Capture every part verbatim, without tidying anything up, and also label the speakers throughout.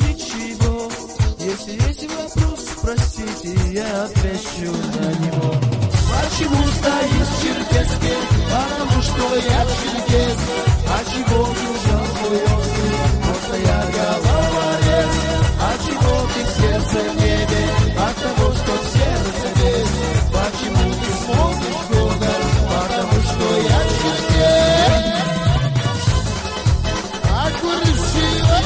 Speaker 1: ничего. Если есть вопрос, спросите, я отвечу на него. Почему стоишь в Черкесске? Потому что я черкес. А чего бежал мой остров? Просто я головорез. А чего ты в сердце в небе? От того, что в сердце весь. Почему ты смотришь гордо? Потому что я черкес. А красиво!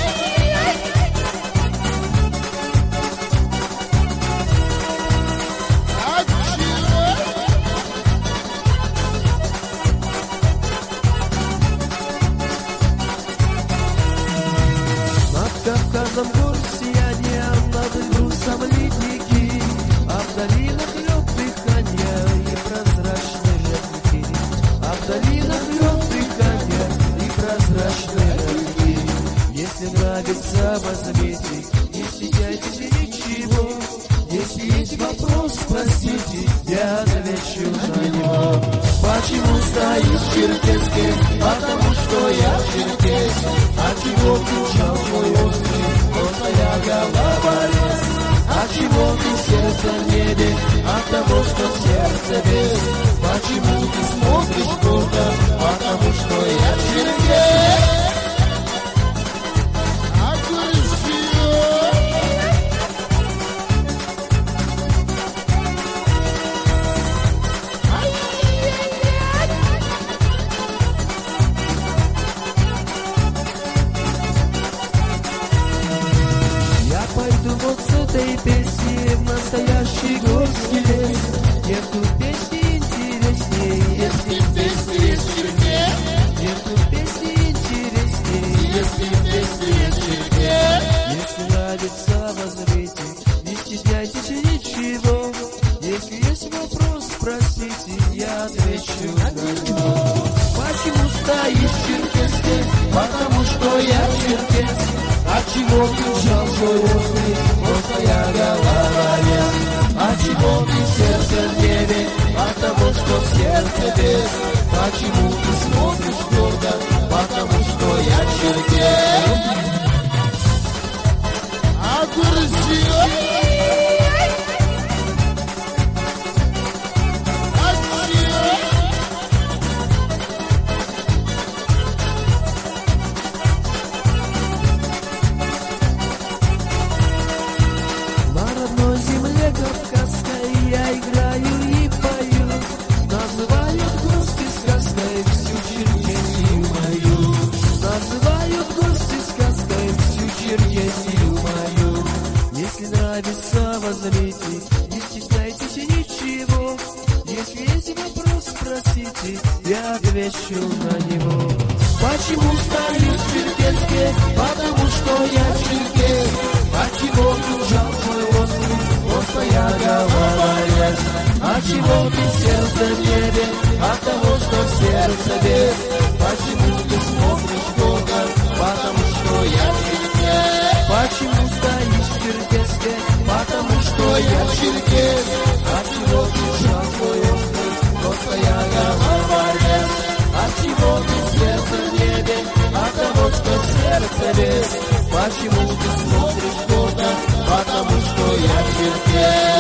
Speaker 1: Кавказом гор сияние, над грузом ледники, а в долинах лед дыхания и прозрачные родники. А в долинах лед дыхания и прозрачные родники. Если нравится, возьмите, не стесняйтесь ничего. Если есть вопрос, спросите, я отвечу на него. Почему стоишь в Черкесске? Потому что я черкес. А чего кричал мой остров? Просто я головорез. А чего ты сердце в небе? От того, что в сердце без. Почему ты смотришь гордо? Потому что я черкес. Вот с этой песни в настоящий горский лес. Нету песни интереснее, если в песне есть черкес. Нету песни интереснее, если в песне есть черкес. Если нравится, возьмите, не стесняйтесь ничего. Если есть вопрос, спросите, я отвечу на него. Почему стоишь в Черкесске? Потому что я черкес. А чего кричал твой остров? Просто я головорез. А чего ты сердце в небе? От того, что в сердце без. Почему ты смотришь гордо? Потому что я черкес. А красиво! Кавказской я играю и пою, называют гости сказкой всю Черкесию мою. Называют гости сказкой всю Черкесию мою. Если нравится, возьмите, не стесняйтесь ничего. Если есть вопрос, спросите, я отвечу на него. Почему стоишь в Черкесске? Потому что я черкес. А чего кружал твой остров? Просто я головорез. А чего ты сердце в небе? От того, что в сердце без. Почему ты смотришь гордо? Потому что я черкес. Почему стоишь в Черкесске? Потому что я черкес. А чего кружал твой остров? Просто я головорез. А чего ты сердце в небе? От того, что в сердце без. Почему ты смотришь гордо? Потому что я черкес.